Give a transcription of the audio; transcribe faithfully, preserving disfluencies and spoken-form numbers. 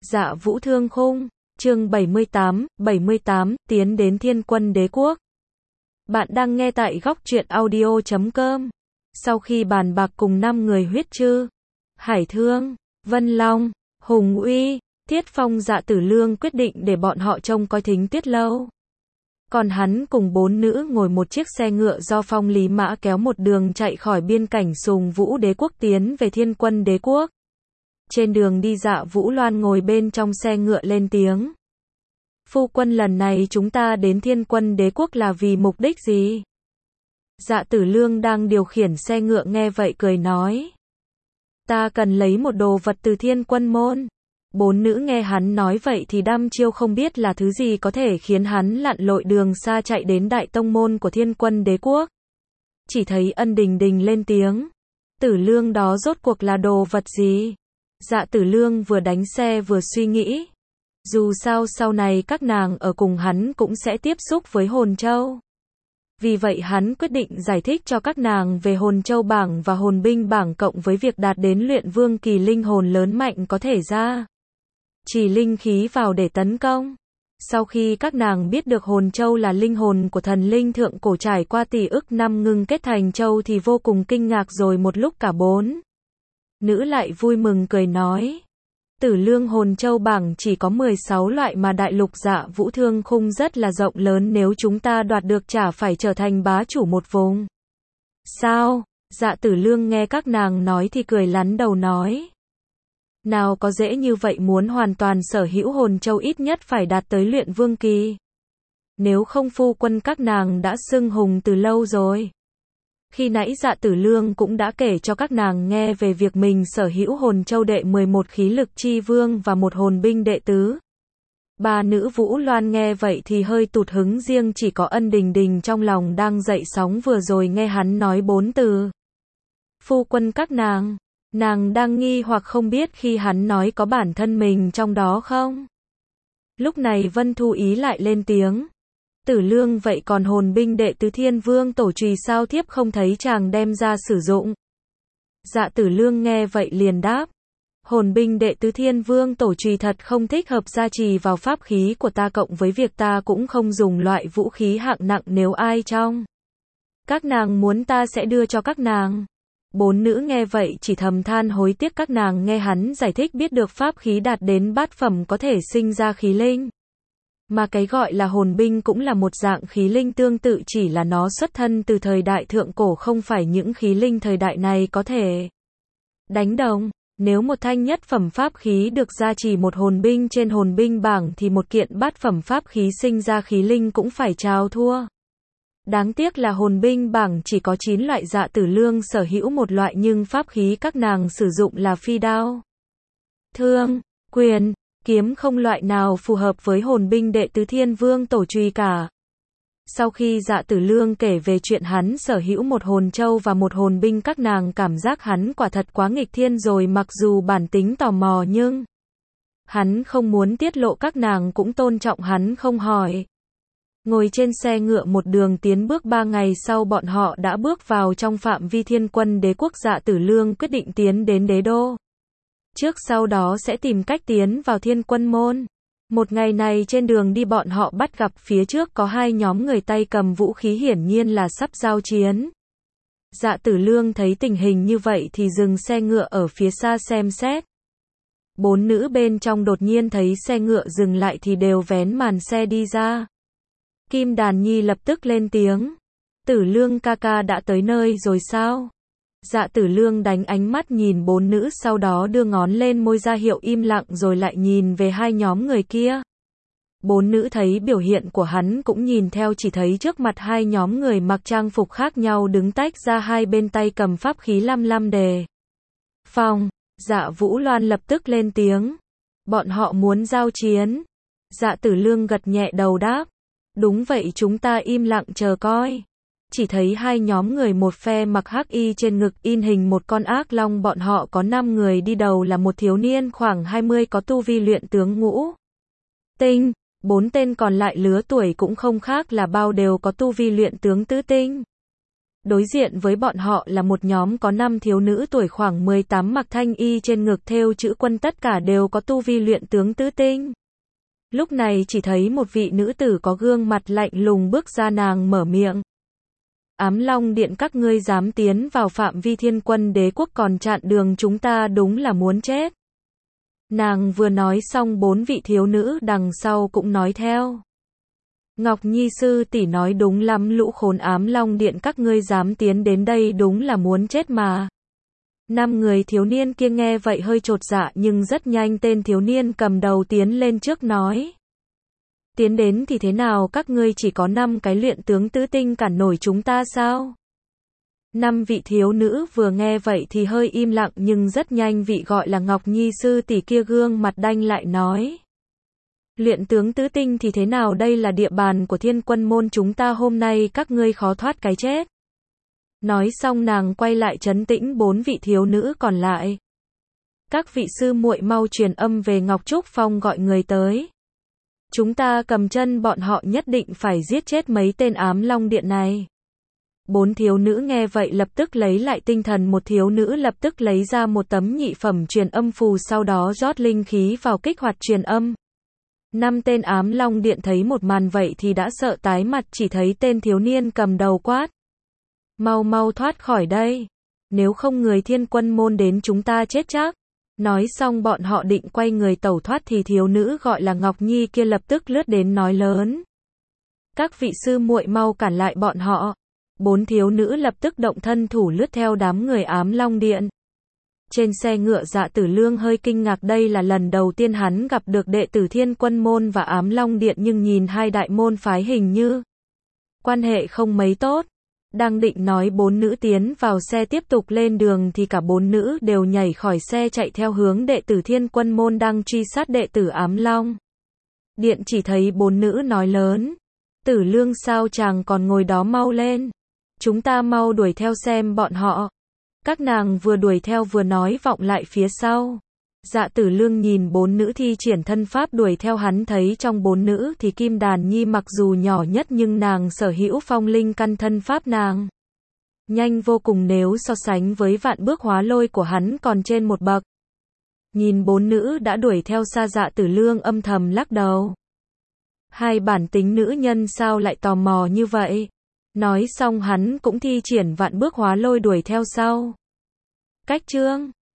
Dạ Vũ Thương Khung, chương bảy mươi tám, bảy mươi tám, tiến đến Thiên Quân Đế Quốc. Bạn đang nghe tại góc truyện audio chấm com. Sau khi bàn bạc cùng năm người huyết chư, Hải Thương, Vân Long, Hùng Uy, Tiết Phong, Dạ Tử Lương quyết định để bọn họ trông coi Thính Tuyết Lâu. Còn hắn cùng bốn nữ ngồi một chiếc xe ngựa do Phong Lý Mã kéo một đường chạy khỏi biên cảnh Sùng Vũ Đế Quốc tiến về Thiên Quân Đế Quốc. Trên đường đi, Dạ Vũ Loan ngồi bên trong xe ngựa lên tiếng. Phu quân, lần này chúng ta đến Thiên Quân Đế Quốc là vì mục đích gì? Dạ Tử Lương đang điều khiển xe ngựa nghe vậy cười nói. Ta cần lấy một đồ vật từ Thiên Quân môn. Bốn nữ nghe hắn nói vậy thì đăm chiêu không biết là thứ gì có thể khiến hắn lặn lội đường xa chạy đến đại tông môn của Thiên Quân Đế Quốc. Chỉ thấy Ân Đình Đình lên tiếng. Tử Lương, đó rốt cuộc là đồ vật gì? Dạ Tử Lương vừa đánh xe vừa suy nghĩ. Dù sao sau này các nàng ở cùng hắn cũng sẽ tiếp xúc với hồn châu. Vì vậy hắn quyết định giải thích cho các nàng về hồn châu bảng và hồn binh bảng cộng với việc đạt đến luyện vương kỳ linh hồn lớn mạnh có thể ra chỉ linh khí vào để tấn công. Sau khi các nàng biết được hồn châu là linh hồn của thần linh thượng cổ trải qua tỷ ức năm ngưng kết thành châu thì vô cùng kinh ngạc, rồi một lúc cả bốn nữ lại vui mừng cười nói. Tử Lương, hồn châu bảng chỉ có mười sáu loại mà đại lục Dạ Vũ Thương Khung rất là rộng lớn, nếu chúng ta đoạt được chả phải trở thành bá chủ một vùng. Sao? Dạ Tử Lương nghe các nàng nói thì cười lắn đầu nói. Nào có dễ như vậy, muốn hoàn toàn sở hữu hồn châu ít nhất phải đạt tới luyện vương kỳ. Nếu không phu quân các nàng đã xưng hùng từ lâu rồi. Khi nãy Dạ Tử Lương cũng đã kể cho các nàng nghe về việc mình sở hữu hồn châu đệ mười một khí lực chi vương và một hồn binh đệ tứ. Ba nữ Vũ Loan nghe vậy thì hơi tụt hứng, riêng chỉ có Ân Đình Đình trong lòng đang dậy sóng vừa rồi nghe hắn nói bốn từ. Phu quân các nàng, nàng đang nghi hoặc không biết khi hắn nói có bản thân mình trong đó không. Lúc này Vân Thu Ý lại lên tiếng. Tử Lương, vậy còn hồn binh đệ tứ Thiên Vương tổ chùy sao thiếp không thấy chàng đem ra sử dụng? Dạ Tử Lương nghe vậy liền đáp. Hồn binh đệ tứ Thiên Vương tổ chùy thật không thích hợp gia trì vào pháp khí của ta, cộng với việc ta cũng không dùng loại vũ khí hạng nặng, nếu ai trong các nàng muốn ta sẽ đưa cho các nàng. Bốn nữ nghe vậy chỉ thầm than hối tiếc, các nàng nghe hắn giải thích biết được pháp khí đạt đến bát phẩm có thể sinh ra khí linh. Mà cái gọi là hồn binh cũng là một dạng khí linh tương tự, chỉ là nó xuất thân từ thời đại thượng cổ, không phải những khí linh thời đại này có thể đánh đồng. Nếu một thanh nhất phẩm pháp khí được gia trì một hồn binh trên hồn binh bảng thì một kiện bát phẩm pháp khí sinh ra khí linh cũng phải chào thua. Đáng tiếc là hồn binh bảng chỉ có chín loại, Dạ Tử Lương sở hữu một loại, nhưng pháp khí các nàng sử dụng là phi đao, thương, quyền, kiếm, không loại nào phù hợp với hồn binh đệ tứ Thiên Vương tổ chùy cả. Sau khi Dạ Tử Lương kể về chuyện hắn sở hữu một hồn châu và một hồn binh, các nàng cảm giác hắn quả thật quá nghịch thiên rồi, mặc dù bản tính tò mò nhưng hắn không muốn tiết lộ, các nàng cũng tôn trọng hắn không hỏi. Ngồi trên xe ngựa một đường tiến bước, ba ngày sau bọn họ đã bước vào trong phạm vi Thiên Quân Đế Quốc. Dạ Tử Lương quyết định tiến đến đế đô. Trước sau đó sẽ tìm cách tiến vào Thiên Quân môn. Một ngày này trên đường đi bọn họ bắt gặp phía trước có hai nhóm người tay cầm vũ khí, hiển nhiên là sắp giao chiến. Dạ Tử Lương thấy tình hình như vậy thì dừng xe ngựa ở phía xa xem xét. Bốn nữ bên trong đột nhiên thấy xe ngựa dừng lại thì đều vén màn xe đi ra. Kim Đàn Nhi lập tức lên tiếng. Tử Lương ca ca đã tới nơi rồi sao? Dạ Tử Lương đánh ánh mắt nhìn bốn nữ, sau đó đưa ngón lên môi ra hiệu im lặng, rồi lại nhìn về hai nhóm người kia. Bốn nữ thấy biểu hiện của hắn cũng nhìn theo, chỉ thấy trước mặt hai nhóm người mặc trang phục khác nhau đứng tách ra hai bên, tay cầm pháp khí lăm lăm đề phòng. Dạ Vũ Loan lập tức lên tiếng. Bọn họ muốn giao chiến. Dạ Tử Lương gật nhẹ đầu đáp. Đúng vậy, chúng ta im lặng chờ coi. Chỉ thấy hai nhóm người, một phe mặc hắc y trên ngực in hình một con ác long, bọn họ có năm người, đi đầu là một thiếu niên khoảng hai mươi có tu vi luyện tướng ngũ tinh, bốn tên còn lại lứa tuổi cũng không khác là bao, đều có tu vi luyện tướng tứ tinh. Đối diện với bọn họ là một nhóm có năm thiếu nữ tuổi khoảng mười tám mặc thanh y trên ngực thêu chữ quân, tất cả đều có tu vi luyện tướng tứ tinh. Lúc này chỉ thấy một vị nữ tử có gương mặt lạnh lùng bước ra, nàng mở miệng. Ám Long Điện, các ngươi dám tiến vào phạm vi Thiên Quân Đế Quốc còn chặn đường chúng ta, đúng là muốn chết. Nàng vừa nói xong, bốn vị thiếu nữ đằng sau cũng nói theo. Ngọc Nhi sư tỷ nói đúng lắm, lũ khốn Ám Long Điện các ngươi dám tiến đến đây đúng là muốn chết mà. Năm người thiếu niên kia nghe vậy hơi chột dạ, nhưng rất nhanh tên thiếu niên cầm đầu tiến lên trước nói. Tiến đến thì thế nào, các ngươi chỉ có năm cái luyện tướng tứ tinh cản nổi chúng ta sao? Năm vị thiếu nữ vừa nghe vậy thì hơi im lặng, nhưng rất nhanh vị gọi là Ngọc Nhi sư tỷ kia gương mặt đanh lại nói. Luyện tướng tứ tinh thì thế nào, đây là địa bàn của Thiên Quân môn chúng ta, hôm nay các ngươi khó thoát cái chết. Nói xong nàng quay lại trấn tĩnh bốn vị thiếu nữ còn lại. Các vị sư muội mau truyền âm về Ngọc Trúc Phong gọi người tới. Chúng ta cầm chân bọn họ, nhất định phải giết chết mấy tên Ám Long Điện này. Bốn thiếu nữ nghe vậy lập tức lấy lại tinh thần, một thiếu nữ lập tức lấy ra một tấm nhị phẩm truyền âm phù, sau đó rót linh khí vào kích hoạt truyền âm. Năm tên Ám Long Điện thấy một màn vậy thì đã sợ tái mặt, chỉ thấy tên thiếu niên cầm đầu quát. Mau mau thoát khỏi đây, nếu không người Thiên Quân môn đến chúng ta chết chắc. Nói xong bọn họ định quay người tẩu thoát thì thiếu nữ gọi là Ngọc Nhi kia lập tức lướt đến nói lớn. Các vị sư muội mau cản lại bọn họ. Bốn thiếu nữ lập tức động thân thủ lướt theo đám người Ám Long Điện. Trên xe ngựa Dạ Tử Lương hơi kinh ngạc, đây là lần đầu tiên hắn gặp được đệ tử Thiên Quân môn và Ám Long Điện, nhưng nhìn hai đại môn phái hình như quan hệ không mấy tốt. Đang định nói bốn nữ tiến vào xe tiếp tục lên đường thì cả bốn nữ đều nhảy khỏi xe chạy theo hướng đệ tử Thiên Quân môn đang truy sát đệ tử Ám Long Điện. Chỉ thấy bốn nữ nói lớn. Tử Lương sao chàng còn ngồi đó, mau lên. Chúng ta mau đuổi theo xem bọn họ. Các nàng vừa đuổi theo vừa nói vọng lại phía sau. Dạ Tử Lương nhìn bốn nữ thi triển thân pháp đuổi theo, hắn thấy trong bốn nữ thì Kim Đàn Nhi mặc dù nhỏ nhất nhưng nàng sở hữu phong linh căn, thân pháp nàng nhanh vô cùng, nếu so sánh với vạn bước hóa lôi của hắn còn trên một bậc. Nhìn bốn nữ đã đuổi theo xa, Dạ Tử Lương âm thầm lắc đầu. Hai bản tính nữ nhân sao lại tò mò như vậy. Nói xong hắn cũng thi triển vạn bước hóa lôi đuổi theo sau. Cách chương